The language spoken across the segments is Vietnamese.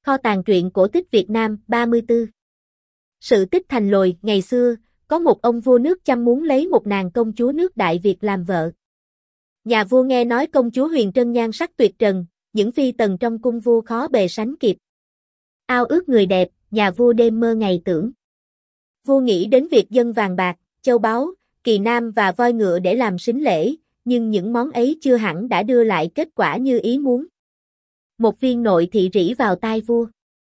Kho tàng truyện cổ tích Việt Nam 34. Sự tích thành lồi. Ngày xưa, có một ông vua nước Chăm muốn lấy một nàng công chúa nước Đại Việt làm vợ. Nhà vua nghe nói công chúa Huyền Trân nhan sắc tuyệt trần, những phi tần trong cung vua khó bề sánh kịp. Ao ước người đẹp, nhà vua đêm mơ ngày tưởng. Vua nghĩ đến việc dâng vàng bạc, châu báu, kỳ nam và voi ngựa để làm sính lễ, nhưng những món ấy chưa hẳn đã đưa lại kết quả như ý muốn. Một viên nội thị rỉ vào tai vua.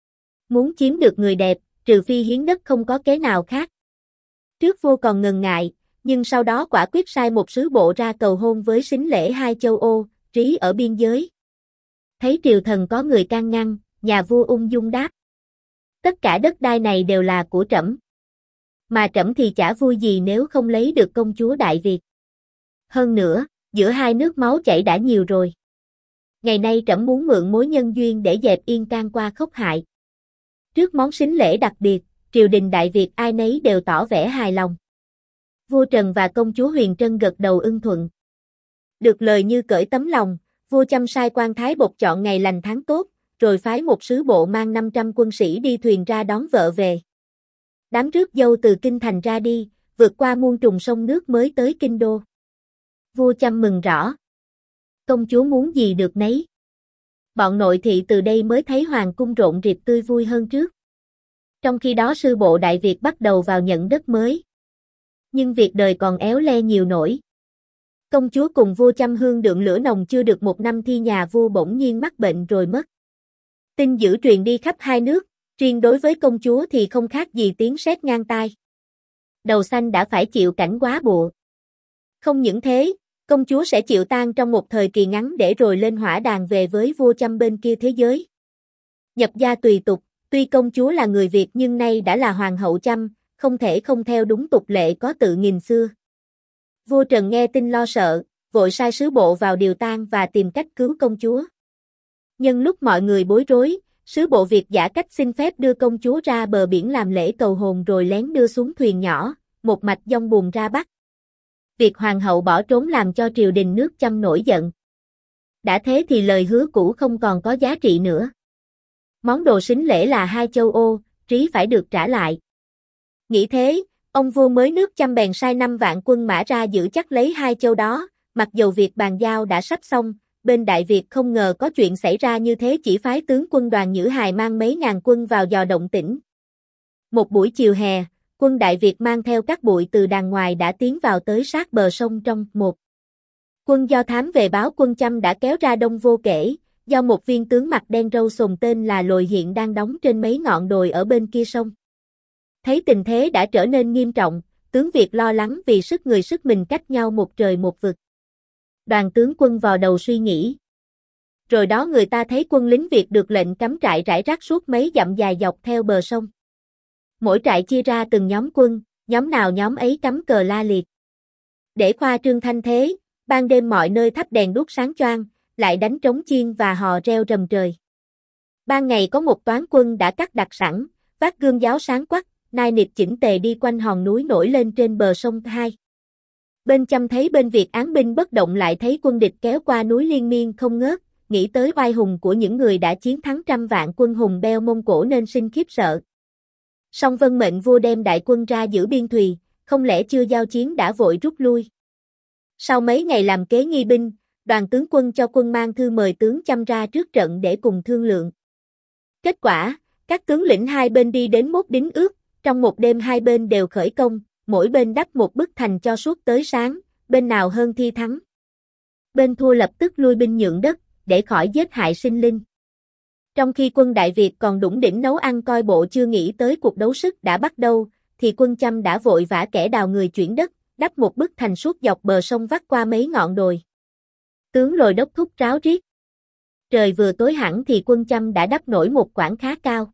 Muốn chiếm được người đẹp, trừ phi hiến đất không có kế nào khác. Trước vua còn ngần ngại, nhưng sau đó quả quyết sai một sứ bộ ra cầu hôn với sính lễ hai châu Ô, Trí ở biên giới. Thấy triều thần có người can ngăn, nhà vua ung dung đáp. Tất cả đất đai này đều là của trẫm. Mà trẫm thì chả vui gì nếu không lấy được công chúa Đại Việt. Hơn nữa, giữa hai nước máu chảy đã nhiều rồi. Ngày nay trẫm muốn mượn mối nhân duyên để dẹp yên can qua khốc hại. Trước món sính lễ đặc biệt, triều đình Đại Việt ai nấy đều tỏ vẻ hài lòng. Vua Trần và công chúa Huyền Trân gật đầu ưng thuận. Được lời như cởi tấm lòng, vua Chăm sai quan Thái Bộc chọn ngày lành tháng tốt, rồi phái một sứ bộ mang 500 quân sĩ đi thuyền ra đón vợ về. Đám rước dâu từ kinh thành ra đi, vượt qua muôn trùng sông nước mới tới kinh đô. Vua Chăm mừng rõ. Công chúa muốn gì được nấy. Bọn nội thị từ đây mới thấy hoàng cung rộn rịp tươi vui hơn trước. Trong khi đó sư bộ Đại Việt bắt đầu vào nhận đất mới. Nhưng việc đời còn éo le nhiều nỗi. Công chúa cùng vua Chăm hương đượng lửa nồng chưa được một năm thì nhà vua bỗng nhiên mắc bệnh rồi mất. Tin dữ truyền đi khắp hai nước, riêng đối với công chúa thì không khác gì tiếng sét ngang tai. Đầu xanh đã phải chịu cảnh quá bụa. Không những thế, công chúa sẽ chịu tang trong một thời kỳ ngắn để rồi lên hỏa đàn về với vua Chăm bên kia thế giới. Nhập gia tùy tục, tuy công chúa là người Việt nhưng nay đã là hoàng hậu Chăm, không thể không theo đúng tục lệ có tự nghìn xưa. Vua Trần nghe tin lo sợ, vội sai sứ bộ vào điều tang và tìm cách cứu công chúa. Nhân lúc mọi người bối rối, sứ bộ Việt giả cách xin phép đưa công chúa ra bờ biển làm lễ cầu hồn rồi lén đưa xuống thuyền nhỏ, một mạch dông buồm ra Bắc. Việc hoàng hậu bỏ trốn làm cho triều đình nước Chăm nổi giận. Đã thế thì lời hứa cũ không còn có giá trị nữa. Món đồ sính lễ là hai châu Ô, Trí phải được trả lại. Nghĩ thế, ông vua mới nước Chăm bèn sai 5 vạn quân mã ra giữ chắc lấy hai châu đó, mặc dầu việc bàn giao đã sắp xong, bên Đại Việt không ngờ có chuyện xảy ra như thế chỉ phái tướng quân Đoàn Nhữ Hài mang mấy ngàn quân vào dò động tĩnh. Một buổi chiều hè, quân Đại Việt mang theo các bụi từ đàng ngoài đã tiến vào tới sát bờ sông trong một. Quân do thám về báo quân Chăm đã kéo ra đông vô kể, do một viên tướng mặt đen râu sồm tên là Lồi hiện đang đóng trên mấy ngọn đồi ở bên kia sông. Thấy tình thế đã trở nên nghiêm trọng, tướng Việt lo lắng vì sức người sức mình cách nhau một trời một vực. Đoàn tướng quân vò đầu suy nghĩ. Rồi đó người ta thấy quân lính Việt được lệnh cắm trại rải rác suốt mấy dặm dài dọc theo bờ sông. Mỗi trại chia ra từng nhóm quân, nhóm nào nhóm ấy cắm cờ la liệt. Để khoa trương thanh thế, ban đêm mọi nơi thắp đèn đuốc sáng choang, lại đánh trống chiên và hò reo rầm trời. Ban ngày có một toán quân đã cắt đặt sẵn, vác gươm giáo sáng quắc, nai nịt chỉnh tề đi quanh hòn núi nổi lên trên bờ sông hai. Bên Chăm thấy bên Việt án binh bất động lại thấy quân địch kéo qua núi liên miên không ngớt, nghĩ tới oai hùng của những người đã chiến thắng trăm vạn quân hùng beo Mông Cổ nên sinh khiếp sợ. Song vân mệnh vua đem đại quân ra giữ biên thùy, không lẽ chưa giao chiến đã vội rút lui. Sau mấy ngày làm kế nghi binh, đoàn tướng quân cho quân mang thư mời tướng Chăm ra trước trận để cùng thương lượng. Kết quả, các tướng lĩnh hai bên đi đến mốt đính ước, trong một đêm hai bên đều khởi công, mỗi bên đắp một bức thành cho suốt tới sáng, bên nào hơn thi thắng. Bên thua lập tức lui binh nhượng đất, để khỏi giết hại sinh linh. Trong khi quân Đại Việt còn đủng đỉnh nấu ăn coi bộ chưa nghĩ tới cuộc đấu sức đã bắt đầu, thì quân Chăm đã vội vã kẻ đào người chuyển đất, đắp một bức thành suốt dọc bờ sông vắt qua mấy ngọn đồi. Tướng Lồi đốc thúc ráo riết. Trời vừa tối hẳn thì quân Chăm đã đắp nổi một quãng khá cao.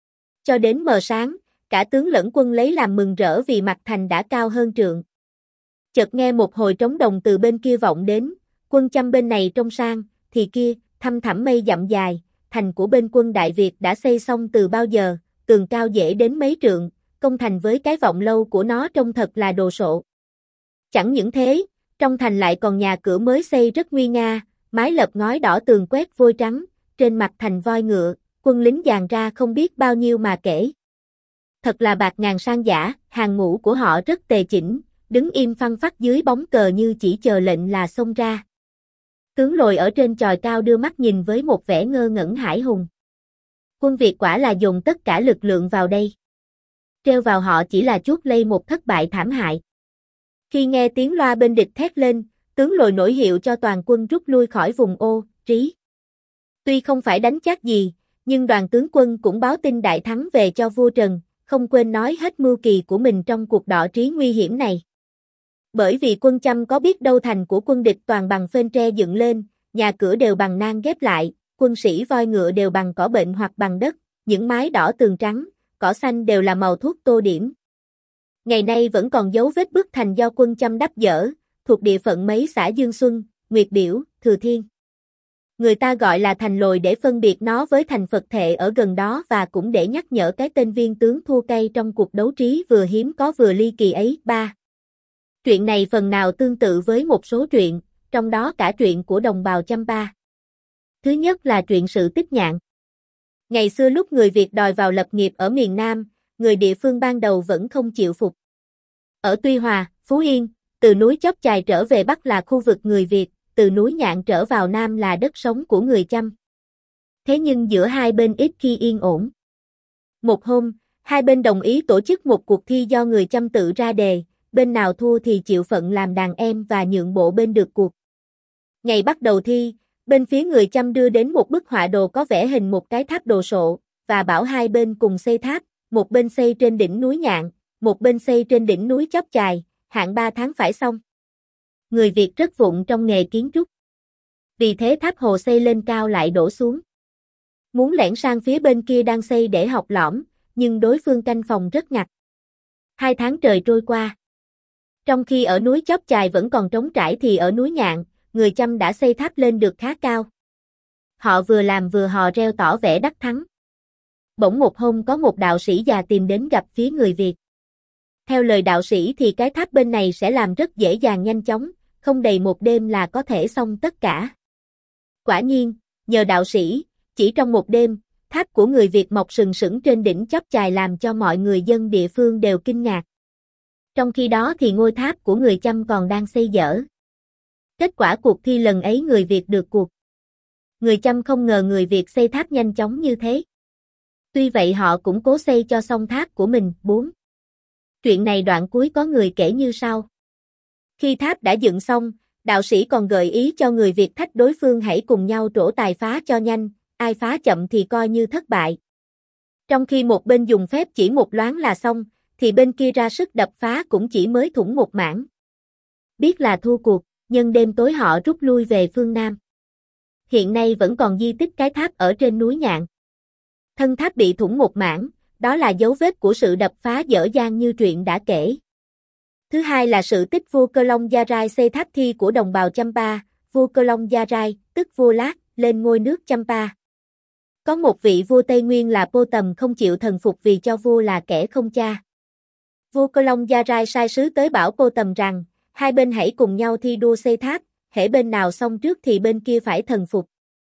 Cho đến mờ sáng, cả tướng lẫn quân lấy làm mừng rỡ vì mặt thành đã cao hơn trượng. Chợt nghe một hồi trống đồng từ bên kia vọng đến, quân Chăm bên này trông sang, thì kia, thăm thẳm mây dặm dài, thành của bên quân Đại Việt đã xây xong từ bao giờ, tường cao dễ đến mấy trượng, công thành với cái vọng lâu của nó trông thật là đồ sộ. Chẳng những thế, trong thành lại còn nhà cửa mới xây rất nguy nga, mái lợp ngói đỏ tường quét vôi trắng, trên mặt thành voi ngựa, quân lính dàn ra không biết bao nhiêu mà kể. Thật là bạt ngàn sang giả, hàng ngũ của họ rất tề chỉnh, đứng im phăng phắc dưới bóng cờ như chỉ chờ lệnh là xông ra. Tướng Lồi ở trên chòi cao đưa mắt nhìn với một vẻ ngơ ngẩn hãi hùng. Quân Việt quả là dồn tất cả lực lượng vào đây. Treo vào họ chỉ là chuốc lây một thất bại thảm hại. Khi nghe tiếng loa bên địch thét lên, tướng Lồi nổi hiệu cho toàn quân rút lui khỏi vùng Ô, Trí. Tuy không phải đánh chắc gì, nhưng đoàn tướng quân cũng báo tin đại thắng về cho vua Trần, không quên nói hết mưu kỳ của mình trong cuộc đọ trí nguy hiểm này. Bởi vì quân Chăm có biết đâu thành của quân địch toàn bằng phên tre dựng lên, nhà cửa đều bằng nang ghép lại, quân sĩ voi ngựa đều bằng cỏ bệnh hoặc bằng đất, những mái đỏ tường trắng, cỏ xanh đều là màu thuốc tô điểm. Ngày nay vẫn còn dấu vết bức thành do quân Chăm đắp dỡ, thuộc địa phận mấy xã Dương Xuân, Nguyệt Biểu, Thừa Thiên. Người ta gọi là thành Lồi để phân biệt nó với thành Phật Thệ ở gần đó và cũng để nhắc nhở cái tên viên tướng thua cay trong cuộc đấu trí vừa hiếm có vừa ly kỳ ấy. 3. Truyện này phần nào tương tự với một số truyện, trong đó cả truyện của đồng bào Champa. Thứ nhất là truyện sự Tích Nhạn. Ngày xưa lúc người Việt đòi vào lập nghiệp ở miền Nam, người địa phương ban đầu vẫn không chịu phục. Ở Tuy Hòa, Phú Yên, từ núi Chóp Chài trở về Bắc là khu vực người Việt, từ núi Nhạn trở vào Nam là đất sống của người Chăm. Thế nhưng giữa hai bên ít khi yên ổn. Một hôm, hai bên đồng ý tổ chức một cuộc thi do người Chăm tự ra đề, bên nào thua thì chịu phận làm đàn em và nhượng bộ bên được cuộc. Ngày bắt đầu thi, bên phía người Chăm đưa đến một bức họa đồ có vẽ hình một cái tháp đồ sộ, và bảo hai bên cùng xây tháp, một bên xây trên đỉnh núi Nhạn, một bên xây trên đỉnh núi Chóp Chài, hạn 3 tháng phải xong. Người Việt rất vụng trong nghề kiến trúc. Vì thế tháp hồ xây lên cao lại đổ xuống. Muốn lẻn sang phía bên kia đang xây để học lõm, nhưng đối phương canh phòng rất ngặt. 2 tháng trời trôi qua. Trong khi ở núi Chóp Chài vẫn còn trống trải thì ở núi Nhạn, người Chăm đã xây tháp lên được khá cao. Họ vừa làm vừa hò reo tỏ vẻ đắc thắng. Bỗng một hôm có một đạo sĩ già tìm đến gặp phía người Việt. Theo lời đạo sĩ thì cái tháp bên này sẽ làm rất dễ dàng nhanh chóng, không đầy một đêm là có thể xong tất cả. Quả nhiên, nhờ đạo sĩ, chỉ trong một đêm, tháp của người Việt mọc sừng sững trên đỉnh Chóp Chài làm cho mọi người dân địa phương đều kinh ngạc. Trong khi đó thì ngôi tháp của người Chăm còn đang xây dở. Kết quả cuộc thi lần ấy người Việt được cuộc. Người Chăm không ngờ người Việt xây tháp nhanh chóng như thế. Tuy vậy họ cũng cố xây cho xong tháp của mình. 4. Chuyện này đoạn cuối có người kể như sau. Khi tháp đã dựng xong, đạo sĩ còn gợi ý cho người Việt thách đối phương hãy cùng nhau trổ tài phá cho nhanh, ai phá chậm thì coi như thất bại. Trong khi một bên dùng phép chỉ một loáng là xong, thì bên kia ra sức đập phá cũng chỉ mới thủng một mảng. Biết là thua cuộc, nhân đêm tối họ rút lui về phương Nam. Hiện nay vẫn còn di tích cái tháp ở trên núi Nhạn. Thân tháp bị thủng một mảng, đó là dấu vết của sự đập phá dở dang như truyện đã kể. Thứ hai là sự tích vua Cơ Long Gia Rai xây tháp thi của đồng bào Champa, vua Cơ Long Gia Rai, tức vua Lát, lên ngôi nước Champa. Có một vị vua Tây Nguyên là Pô Tầm không chịu thần phục vì cho vua là kẻ không cha. Vua Cơ Long Gia Rai sai sứ tới bảo Pô Tầm rằng, hai bên hãy cùng nhau thi đua xây tháp, hễ bên nào xong trước thì bên kia phải thần phục.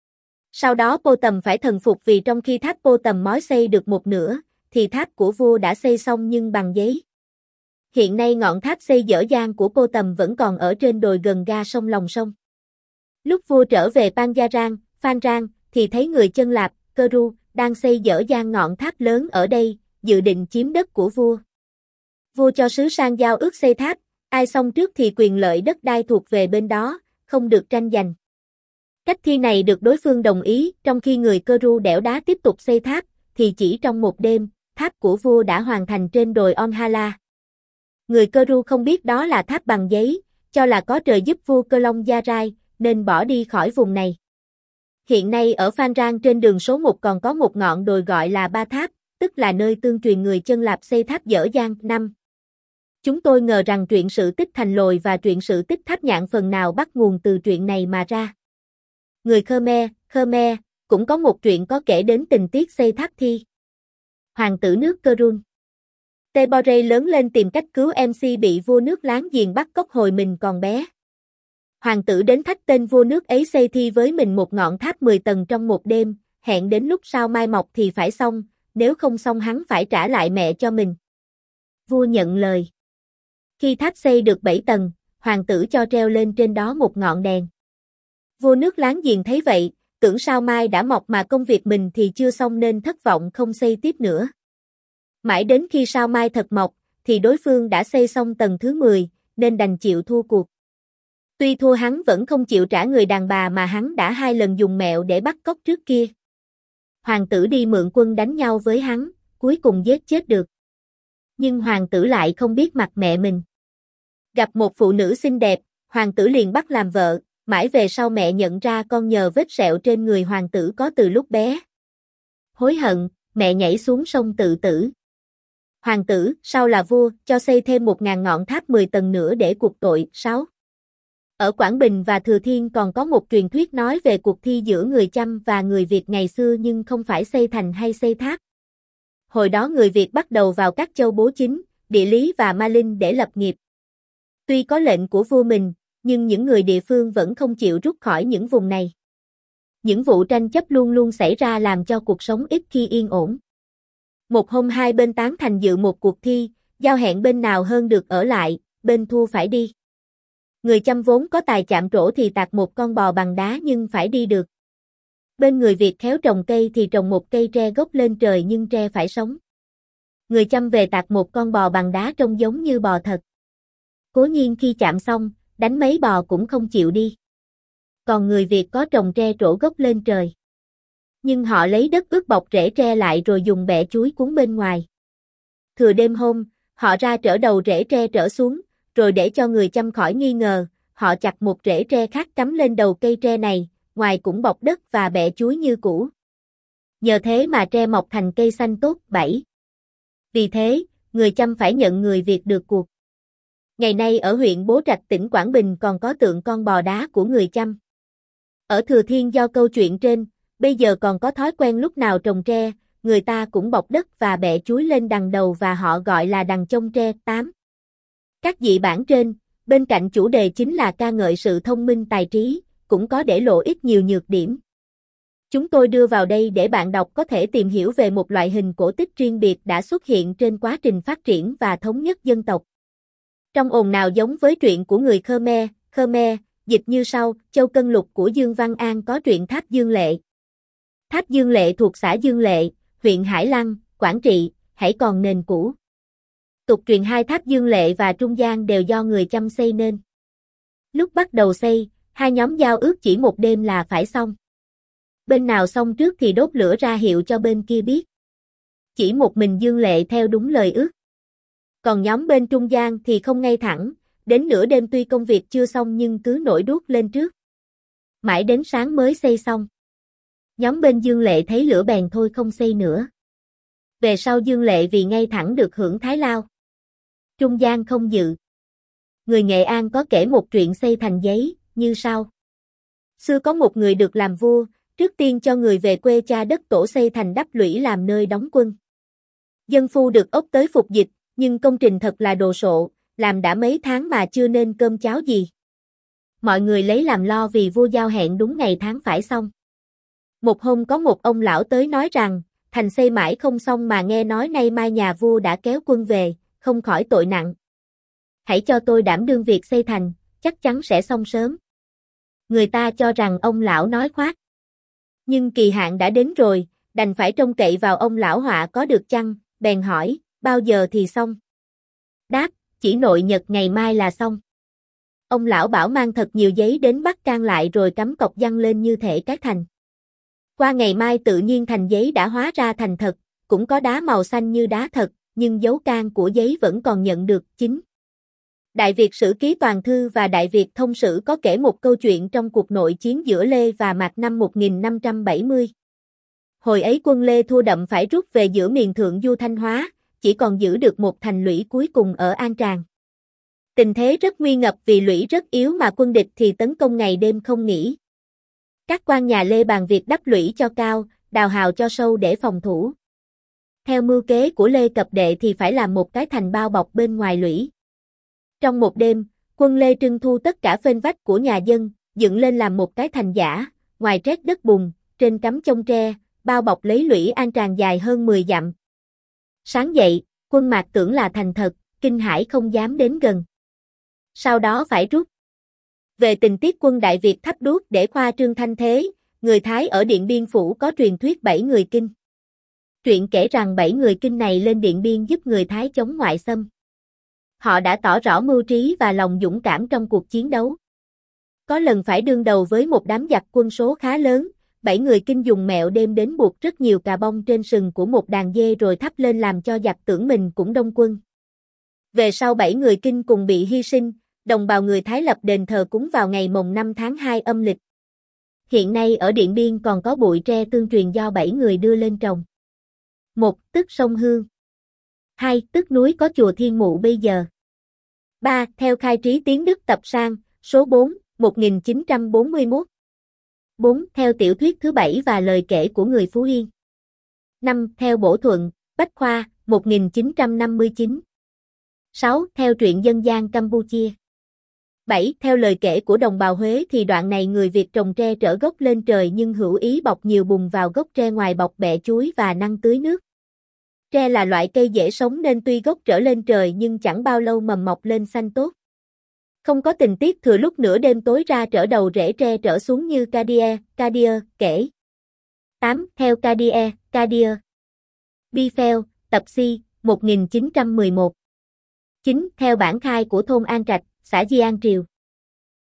Sau đó Pô Tầm phải thần phục vì trong khi tháp Pô Tầm mới xây được một nửa, thì tháp của vua đã xây xong nhưng bằng giấy. Hiện nay ngọn tháp xây dở dang của Pô Tầm vẫn còn ở trên đồi gần ga sông Lòng Sông. Lúc vua trở về Panjarang, Phan Rang, thì thấy người Chân Lạp, Cơ Ru, đang xây dở dang ngọn tháp lớn ở đây, dự định chiếm đất của vua. Vua cho sứ sang giao ước xây tháp, ai xong trước thì quyền lợi đất đai thuộc về bên đó, không được tranh giành. Cách thi này được đối phương đồng ý, trong khi người Cơ Ru đẽo đá tiếp tục xây tháp, thì chỉ trong một đêm, tháp của vua đã hoàn thành trên đồi Onhala. Người Cơ Ru không biết đó là tháp bằng giấy, cho là có trời giúp vua Cơ Long Gia Rai, nên bỏ đi khỏi vùng này. Hiện nay ở Phan Rang trên đường số 1 còn có một ngọn đồi gọi là Ba Tháp, tức là nơi tương truyền người Chân Lạp xây tháp dở dang. 5. Chúng tôi ngờ rằng truyện sự tích Thành Lồi và truyện sự tích Tháp Nhạn phần nào bắt nguồn từ truyện này mà ra. Người Khmer, cũng có một truyện có kể đến tình tiết xây tháp thi. Hoàng tử nước Kerun Tebore lớn lên tìm cách cứu MC bị vua nước láng giềng bắt cóc hồi mình còn bé. Hoàng tử đến thách tên vua nước ấy xây thi với mình một ngọn tháp 10 tầng trong một đêm, hẹn đến lúc sao mai mọc thì phải xong, nếu không xong hắn phải trả lại mẹ cho mình. Vua nhận lời. Khi tháp xây được 7 tầng, hoàng tử cho treo lên trên đó một ngọn đèn. Vua nước láng giềng thấy vậy, tưởng sao mai đã mọc mà công việc mình thì chưa xong nên thất vọng không xây tiếp nữa. Mãi đến khi sao mai thật mọc, thì đối phương đã xây xong tầng thứ 10, nên đành chịu thua cuộc. Tuy thua hắn vẫn không chịu trả người đàn bà mà hắn đã 2 lần dùng mẹo để bắt cóc trước kia. Hoàng tử đi mượn quân đánh nhau với hắn, cuối cùng giết chết được. Nhưng hoàng tử lại không biết mặt mẹ mình. Gặp một phụ nữ xinh đẹp, hoàng tử liền bắt làm vợ, mãi về sau mẹ nhận ra con nhờ vết sẹo trên người hoàng tử có từ lúc bé. Hối hận, mẹ nhảy xuống sông tự tử. Hoàng tử, sau là vua, cho xây thêm 1000 ngọn tháp 10 tầng nữa để cuộc tội. 6. Ở Quảng Bình và Thừa Thiên còn có một truyền thuyết nói về cuộc thi giữa người Chăm và người Việt ngày xưa nhưng không phải xây thành hay xây tháp. Hồi đó người Việt bắt đầu vào các châu Bố Chính, Địa Lý và Ma Linh để lập nghiệp. Tuy có lệnh của vua mình, nhưng những người địa phương vẫn không chịu rút khỏi những vùng này. Những vụ tranh chấp luôn luôn xảy ra làm cho cuộc sống ít khi yên ổn. Một hôm hai bên tán thành dự một cuộc thi, giao hẹn bên nào hơn được ở lại, bên thua phải đi. Người Chăm vốn có tài chạm trổ thì tạc một con bò bằng đá nhưng phải đi được. Bên người Việt khéo trồng cây thì trồng một cây tre gốc lên trời nhưng tre phải sống. Người Chăm về tạc một con bò bằng đá trông giống như bò thật. Cố nhiên khi chạm xong, đánh mấy bò cũng không chịu đi. Còn người Việt có trồng tre trổ gốc lên trời. Nhưng họ lấy đất ướt bọc rễ tre lại rồi dùng bẹ chuối cuốn bên ngoài. Thừa đêm hôm, họ ra trở đầu rễ tre trở xuống, rồi để cho người Chăm khỏi nghi ngờ, họ chặt một rễ tre khác cắm lên đầu cây tre này, ngoài cũng bọc đất và bẹ chuối như cũ. Nhờ thế mà tre mọc thành cây xanh tốt. 7. Vì thế, người Chăm phải nhận người Việt được cuộc. Ngày nay ở huyện Bố Trạch tỉnh Quảng Bình còn có tượng con bò đá của người Chăm. Ở Thừa Thiên do câu chuyện trên, bây giờ còn có thói quen lúc nào trồng tre, người ta cũng bọc đất và bẹ chuối lên đằng đầu và họ gọi là đằng chông tre. 8. Các dị bản trên, bên cạnh chủ đề chính là ca ngợi sự thông minh tài trí, cũng có để lộ ít nhiều nhược điểm. Chúng tôi đưa vào đây để bạn đọc có thể tìm hiểu về một loại hình cổ tích riêng biệt đã xuất hiện trên quá trình phát triển và thống nhất dân tộc. Trong ồn nào giống với truyện của người Khmer, dịch như sau: Châu Cân Lục của Dương Văn An có truyện Tháp Dương Lệ. Tháp Dương Lệ thuộc xã Dương Lệ, huyện Hải Lăng, Quảng Trị, hãy còn nền cũ. Tục truyền hai tháp Dương Lệ và Trung Gian đều do người Chăm xây nên. Lúc bắt đầu xây, hai nhóm giao ước chỉ một đêm là phải xong. Bên nào xong trước thì đốt lửa ra hiệu cho bên kia biết. Chỉ một mình Dương Lệ theo đúng lời ước. Còn nhóm bên Trung Gian thì không ngay thẳng, đến nửa đêm tuy công việc chưa xong nhưng cứ nổi đuốc lên trước. Mãi đến sáng mới xây xong. Nhóm bên Dương Lệ thấy lửa bèn thôi không xây nữa. Về sau Dương Lệ vì ngay thẳng được hưởng thái lao. Trung Gian không dự. Người Nghệ An có kể một chuyện xây thành giấy, như sau. Xưa có một người được làm vua, trước tiên cho người về quê cha đất tổ xây thành đắp lũy làm nơi đóng quân. Dân phu được ốc tới phục dịch, nhưng công trình thật là đồ sộ, làm đã mấy tháng mà chưa nên cơm cháo gì. Mọi người lấy làm lo vì vua giao hẹn đúng ngày tháng phải xong. Một hôm có một ông lão tới nói rằng, thành xây mãi không xong mà nghe nói nay mai nhà vua đã kéo quân về, không khỏi tội nặng. Hãy cho tôi đảm đương việc xây thành, chắc chắn sẽ xong sớm. Người ta cho rằng ông lão nói khoác. Nhưng kỳ hạn đã đến rồi, đành phải trông cậy vào ông lão họa có được chăng, bèn hỏi, bao giờ thì xong? Đáp, chỉ nội nhật ngày mai là xong. Ông lão bảo mang thật nhiều giấy đến bắt can lại rồi cắm cọc giăng lên như thể cái thành. Qua ngày mai tự nhiên thành giấy đã hóa ra thành thật, cũng có đá màu xanh như đá thật, nhưng dấu can của giấy vẫn còn nhận được. 9. Đại Việt Sử Ký Toàn Thư và Đại Việt Thông Sử có kể một câu chuyện trong cuộc nội chiến giữa Lê và Mạc năm 1570. Hồi ấy quân Lê thua đậm phải rút về giữa miền Thượng Du Thanh Hóa, chỉ còn giữ được một thành lũy cuối cùng ở An Tràng. Tình thế rất nguy ngập vì lũy rất yếu mà quân địch thì tấn công ngày đêm không nghỉ. Các quan nhà Lê bàn việc đắp lũy cho cao, đào hào cho sâu để phòng thủ. Theo mưu kế của Lê Cập Đệ thì phải làm một cái thành bao bọc bên ngoài lũy. Trong một đêm, quân Lê trưng thu tất cả phên vách của nhà dân, dựng lên làm một cái thành giả, ngoài trét đất bùn, trên cắm chông tre, bao bọc lấy Lũy An tràn dài hơn 10 dặm. Sáng dậy, quân Mạc tưởng là thành thật, kinh hãi không dám đến gần. Sau đó phải rút. Về tình tiết quân Đại Việt thắp đuốc để khoa trương thanh thế, người Thái ở Điện Biên Phủ có truyền thuyết 7 người kinh. Truyện kể rằng 7 người kinh này lên Điện Biên giúp người Thái chống ngoại xâm. Họ đã tỏ rõ mưu trí và lòng dũng cảm trong cuộc chiến đấu. Có lần phải đương đầu với một đám giặc quân số khá lớn, 7 người kinh dùng mẹo đêm đến buộc rất nhiều cà bông trên sừng của một đàn dê rồi thắp lên làm cho giặc tưởng mình cũng đông quân. Về sau 7 người kinh cùng bị hy sinh, đồng bào người Thái lập đền thờ cúng vào ngày mồng 5 tháng 2 âm lịch. Hiện nay ở Điện Biên còn có bụi tre tương truyền do 7 người đưa lên trồng. 1. Tức sông Hương. 2. Tức núi có chùa Thiên Mụ bây giờ. 3. Theo khai trí tiến Đức tập sang, số 4, 1941. 4. Theo tiểu thuyết thứ 7 và lời kể của người Phú Yên. 5. Theo Bổ Thuận, Bách Khoa, 1959. 6. Theo truyện dân gian Campuchia. 7. Theo lời kể của đồng bào Huế thì đoạn này người Việt trồng tre trở gốc lên trời nhưng hữu ý bọc nhiều bùn vào gốc tre ngoài bọc bẹ chuối và năng tưới nước. Tre là loại cây dễ sống nên tuy gốc trở lên trời nhưng chẳng bao lâu mầm mọc lên xanh tốt. Không có tình tiết thừa lúc nửa đêm tối ra trở đầu rễ tre trở xuống như Kadir kể. 8. Theo Kadir. Biphel, tập si, 1911. 9. Theo bản khai của thôn An Trạch, xã Di An Triều.